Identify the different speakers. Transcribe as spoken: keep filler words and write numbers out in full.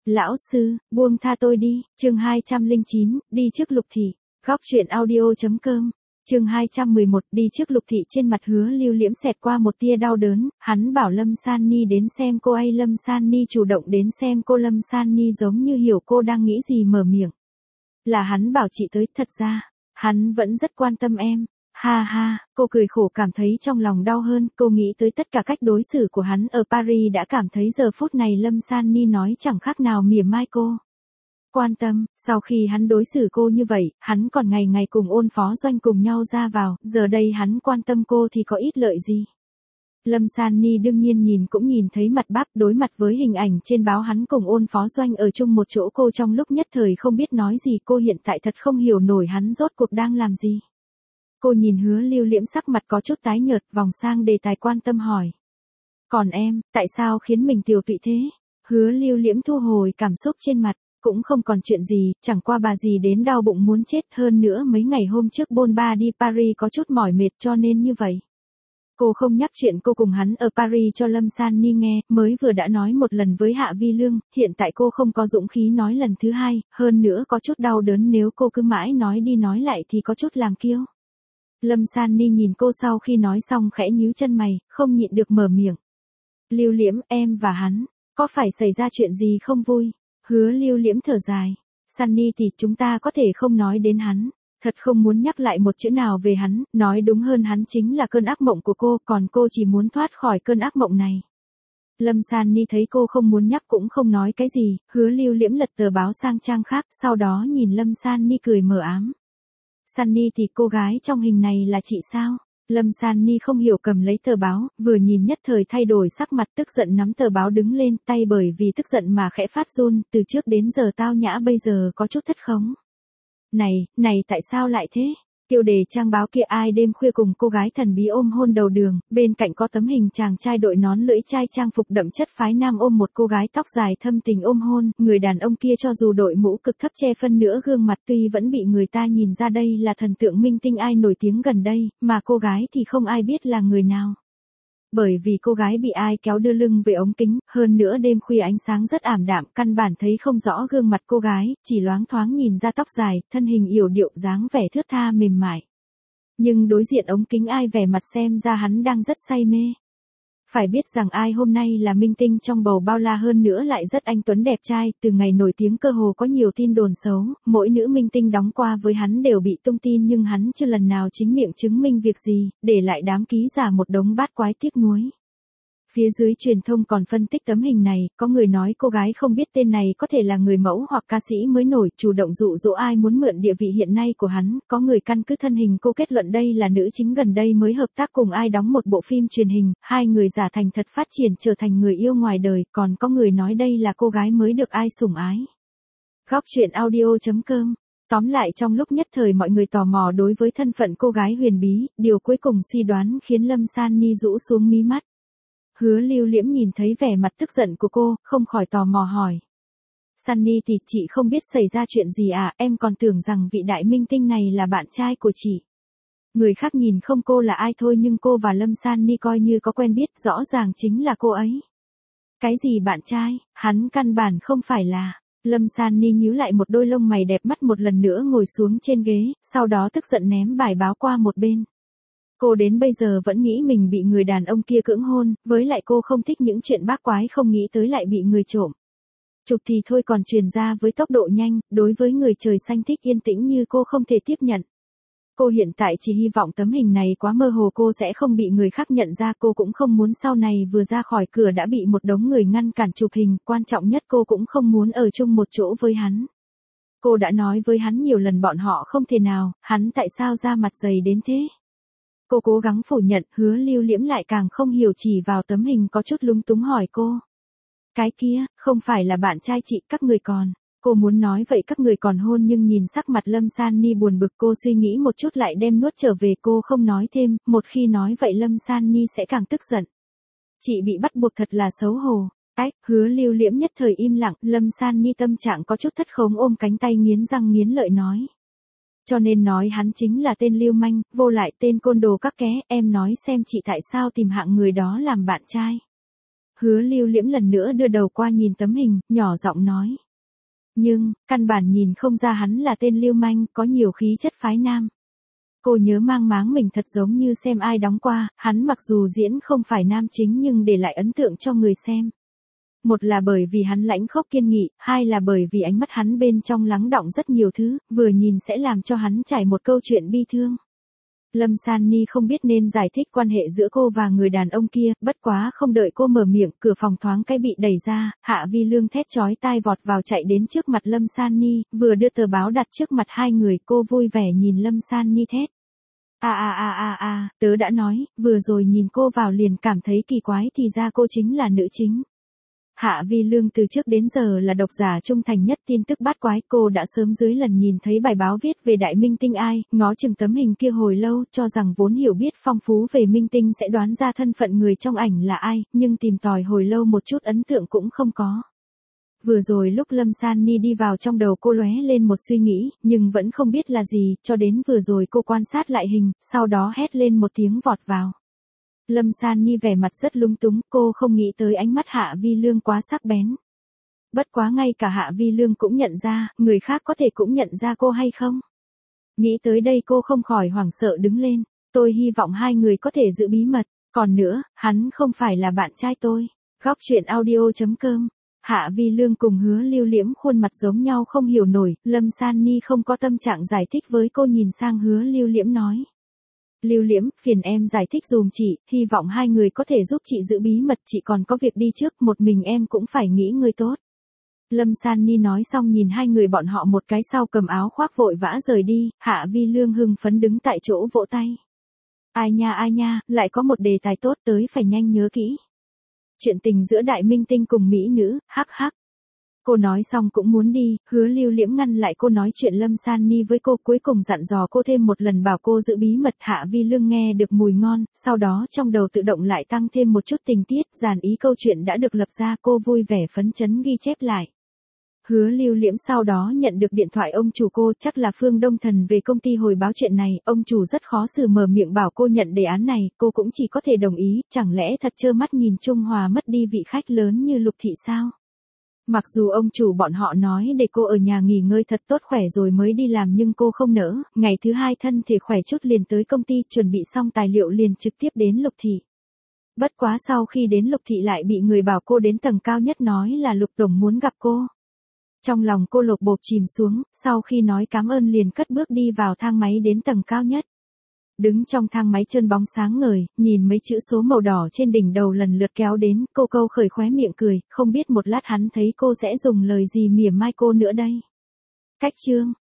Speaker 1: Lão sư, buông tha tôi đi, chương hai trăm lẻ chín, đi trước Lục Thị. Góc truyện audio.com, chương hai trăm mười một, đi trước Lục Thị. Trên mặt Hứa Lưu Liễm xẹt qua một tia đau đớn, hắn bảo Lâm San Ni đến xem cô ấy. Lâm San Ni chủ động đến xem cô. Lâm San Ni giống như hiểu cô đang nghĩ gì mở miệng. Là hắn bảo chị tới, thật ra, hắn vẫn rất quan tâm em. Ha ha, cô cười khổ cảm thấy trong lòng đau hơn, cô nghĩ tới tất cả cách đối xử của hắn ở Paris đã cảm thấy giờ phút này Lâm San Ni nói chẳng khác nào mỉa mai cô. Quan tâm, sau khi hắn đối xử cô như vậy, hắn còn ngày ngày cùng Ôn Phó Doanh cùng nhau ra vào, giờ đây hắn quan tâm cô thì có ít lợi gì. Lâm San Ni đương nhiên nhìn cũng nhìn thấy mặt bắp, đối mặt với hình ảnh trên báo hắn cùng Ôn Phó Doanh ở chung một chỗ, cô trong lúc nhất thời không biết nói gì. Cô hiện tại thật không hiểu nổi hắn rốt cuộc đang làm gì. Cô nhìn Hứa Lưu Liễm sắc mặt có chút tái nhợt, vòng sang đề tài quan tâm hỏi. Còn em, tại sao khiến mình tiều tụy thế? Hứa Lưu Liễm thu hồi cảm xúc trên mặt, cũng không còn chuyện gì, chẳng qua bà dì đến đau bụng muốn chết, hơn nữa mấy ngày hôm trước bôn ba đi Paris có chút mỏi mệt cho nên như vậy. Cô không nhắc chuyện cô cùng hắn ở Paris cho Lâm San Ni nghe, mới vừa đã nói một lần với Hạ Vi Lương, hiện tại cô không có dũng khí nói lần thứ hai, hơn nữa có chút đau đớn, nếu cô cứ mãi nói đi nói lại thì có chút làm kiêu. Lâm San Ni nhìn cô sau khi nói xong khẽ nhíu chân mày, không nhịn được mở miệng. Lưu Liễm, em và hắn, có phải xảy ra chuyện gì không vui? Hứa Lưu Liễm thở dài. Sunny thì chúng ta có thể không nói đến hắn. Thật không muốn nhắc lại một chữ nào về hắn, nói đúng hơn hắn chính là cơn ác mộng của cô, còn cô chỉ muốn thoát khỏi cơn ác mộng này. Lâm San Ni thấy cô không muốn nhắc cũng không nói cái gì, Hứa Lưu Liễm lật tờ báo sang trang khác, sau đó nhìn Lâm San Ni cười mờ ám. Sunny thì cô gái trong hình này là chị sao? Lâm San Ni không hiểu cầm lấy tờ báo, vừa nhìn nhất thời thay đổi sắc mặt, tức giận nắm tờ báo đứng lên, tay bởi vì tức giận mà khẽ phát run, từ trước đến giờ tao nhã bây giờ có chút thất khống. Này, này tại sao lại thế? Tiêu đề trang báo kia, ai đêm khuya cùng cô gái thần bí ôm hôn đầu đường, bên cạnh có tấm hình chàng trai đội nón lưỡi chai trang phục đậm chất phái nam ôm một cô gái tóc dài thâm tình ôm hôn, người đàn ông kia cho dù đội mũ cực thấp che phân nửa gương mặt tuy vẫn bị người ta nhìn ra đây là thần tượng minh tinh ai nổi tiếng gần đây, mà cô gái thì không ai biết là người nào. Bởi vì cô gái bị ai kéo đưa lưng về ống kính, hơn nữa đêm khuya ánh sáng rất ảm đạm, căn bản thấy không rõ gương mặt cô gái, chỉ loáng thoáng nhìn ra tóc dài, thân hình yểu điệu, dáng vẻ thướt tha mềm mại. Nhưng đối diện ống kính ai vẻ mặt xem ra hắn đang rất say mê. Phải biết rằng ai hôm nay là minh tinh trong bầu bao la, hơn nữa lại rất anh tuấn đẹp trai, từ ngày nổi tiếng cơ hồ có nhiều tin đồn xấu, mỗi nữ minh tinh đóng qua với hắn đều bị tung tin nhưng hắn chưa lần nào chính miệng chứng minh việc gì, để lại đám ký giả một đống bát quái tiếc nuối. Phía dưới truyền thông còn phân tích tấm hình này, có người nói cô gái không biết tên này có thể là người mẫu hoặc ca sĩ mới nổi, chủ động dụ dỗ ai muốn mượn địa vị hiện nay của hắn, có người căn cứ thân hình cô kết luận đây là nữ chính gần đây mới hợp tác cùng ai đóng một bộ phim truyền hình, hai người giả thành thật phát triển trở thành người yêu ngoài đời, còn có người nói đây là cô gái mới được ai sủng ái. Góc truyện audio.com. Tóm lại trong lúc nhất thời mọi người tò mò đối với thân phận cô gái huyền bí, điều cuối cùng suy đoán khiến Lâm San Ni rũ xuống mí mắt. Hứa Lưu Liễm nhìn thấy vẻ mặt tức giận của cô, không khỏi tò mò hỏi. Sunny thì chị không biết xảy ra chuyện gì à, em còn tưởng rằng vị đại minh tinh này là bạn trai của chị. Người khác nhìn không cô là ai thôi nhưng cô và Lâm San Ni coi như có quen biết, rõ ràng chính là cô ấy. Cái gì bạn trai, hắn căn bản không phải là. Lâm San Ni nhíu lại một đôi lông mày đẹp mắt một lần nữa ngồi xuống trên ghế, sau đó tức giận ném bài báo qua một bên. Cô đến bây giờ vẫn nghĩ mình bị người đàn ông kia cưỡng hôn, với lại cô không thích những chuyện bác quái, không nghĩ tới lại bị người trộm. Chụp thì thôi còn truyền ra với tốc độ nhanh, đối với người trời xanh thích yên tĩnh như cô không thể tiếp nhận. Cô hiện tại chỉ hy vọng tấm hình này quá mơ hồ cô sẽ không bị người khác nhận ra, cô cũng không muốn sau này vừa ra khỏi cửa đã bị một đống người ngăn cản chụp hình, quan trọng nhất cô cũng không muốn ở chung một chỗ với hắn. Cô đã nói với hắn nhiều lần bọn họ không thể nào, hắn tại sao ra mặt dày đến thế? Cô cố gắng phủ nhận, Hứa Lưu Liễm lại càng không hiểu, chỉ vào tấm hình có chút lúng túng hỏi cô. Cái kia, không phải là bạn trai chị, các người còn. Cô muốn nói vậy các người còn hôn nhưng nhìn sắc mặt Lâm San Ni buồn bực, cô suy nghĩ một chút lại đem nuốt trở về, cô không nói thêm, một khi nói vậy Lâm San Ni sẽ càng tức giận. Chị bị bắt buộc thật là xấu hổ. Ách, Hứa Lưu Liễm nhất thời im lặng, Lâm San Ni tâm trạng có chút thất khống ôm cánh tay nghiến răng nghiến lợi nói. Cho nên nói hắn chính là tên lưu manh, vô lại tên côn đồ các ké, em nói xem chị tại sao tìm hạng người đó làm bạn trai. Hứa Lưu Liễm lần nữa đưa đầu qua nhìn tấm hình, nhỏ giọng nói. Nhưng, căn bản nhìn không ra hắn là tên lưu manh, có nhiều khí chất phái nam. Cô nhớ mang máng mình thật giống như xem ai đóng qua, hắn mặc dù diễn không phải nam chính nhưng để lại ấn tượng cho người xem. Một là bởi vì hắn lãnh khốc kiên nghị, hai là bởi vì ánh mắt hắn bên trong lắng đọng rất nhiều thứ, vừa nhìn sẽ làm cho hắn trải một câu chuyện bi thương. Lâm San Ni không biết nên giải thích quan hệ giữa cô và người đàn ông kia, bất quá không đợi cô mở miệng, cửa phòng thoáng cái bị đẩy ra, Hạ Vi Lương thét chói tai vọt vào chạy đến trước mặt Lâm San Ni, vừa đưa tờ báo đặt trước mặt hai người, cô vui vẻ nhìn Lâm San Ni thét. A a a a a, tớ đã nói, vừa rồi nhìn cô vào liền cảm thấy kỳ quái thì ra cô chính là nữ chính. Hạ Vi Lương từ trước đến giờ là độc giả trung thành nhất tin tức bát quái, cô đã sớm dưới lần nhìn thấy bài báo viết về đại minh tinh ai, ngó chừng tấm hình kia hồi lâu, cho rằng vốn hiểu biết phong phú về minh tinh sẽ đoán ra thân phận người trong ảnh là ai, nhưng tìm tòi hồi lâu một chút ấn tượng cũng không có. Vừa rồi lúc Lâm San Ni đi vào trong đầu cô lóe lên một suy nghĩ, nhưng vẫn không biết là gì, cho đến vừa rồi cô quan sát lại hình, sau đó hét lên một tiếng vọt vào. Lâm San Ni vẻ mặt rất lung túng, cô không nghĩ tới ánh mắt Hạ Vi Lương quá sắc bén. Bất quá ngay cả Hạ Vi Lương cũng nhận ra, người khác có thể cũng nhận ra cô hay không? Nghĩ tới đây cô không khỏi hoảng sợ đứng lên, tôi hy vọng hai người có thể giữ bí mật, còn nữa, hắn không phải là bạn trai tôi. Góc truyện audio chấm com. Hạ Vi Lương cùng Hứa Lưu Liễm khuôn mặt giống nhau không hiểu nổi, Lâm San Ni không có tâm trạng giải thích với cô, nhìn sang Hứa Lưu Liễm nói. Lưu Liễm, phiền em giải thích dùm chị, hy vọng hai người có thể giúp chị giữ bí mật, chị còn có việc đi trước, một mình em cũng phải nghĩ người tốt. Lâm San Ni nói xong nhìn hai người bọn họ một cái sau cầm áo khoác vội vã rời đi, Hạ Vi Lương hưng phấn đứng tại chỗ vỗ tay. Ai nha ai nha, lại có một đề tài tốt tới phải nhanh nhớ kỹ. Chuyện tình giữa đại minh tinh cùng mỹ nữ, hắc hắc. Cô nói xong cũng muốn đi, Hứa Lưu Liễm ngăn lại cô nói chuyện Lâm San Ni với cô, cuối cùng dặn dò cô thêm một lần bảo cô giữ bí mật. Hạ Vi Lương nghe được mùi ngon, sau đó trong đầu tự động lại tăng thêm một chút tình tiết, dàn ý câu chuyện đã được lập ra, cô vui vẻ phấn chấn ghi chép lại. Hứa Lưu Liễm sau đó nhận được điện thoại ông chủ cô, chắc là Phương Đông Thần về công ty hồi báo chuyện này, ông chủ rất khó xử mở miệng bảo cô nhận đề án này, cô cũng chỉ có thể đồng ý, chẳng lẽ thật trơ mắt nhìn Trung Hòa mất đi vị khách lớn như Lục Thị sao? Mặc dù ông chủ bọn họ nói để cô ở nhà nghỉ ngơi thật tốt khỏe rồi mới đi làm nhưng cô không nỡ, ngày thứ hai thân thể khỏe chút liền tới công ty, chuẩn bị xong tài liệu liền trực tiếp đến Lục Thị. Bất quá sau khi đến Lục Thị lại bị người bảo cô đến tầng cao nhất nói là Lục Tổng muốn gặp cô. Trong lòng cô lột bột chìm xuống, sau khi nói cảm ơn liền cất bước đi vào thang máy đến tầng cao nhất. Đứng trong thang máy trơn bóng sáng ngời, nhìn mấy chữ số màu đỏ trên đỉnh đầu lần lượt kéo đến, cô câu khởi khóe miệng cười, không biết một lát hắn thấy cô sẽ dùng lời gì mỉa mai cô nữa đây. Cách chương.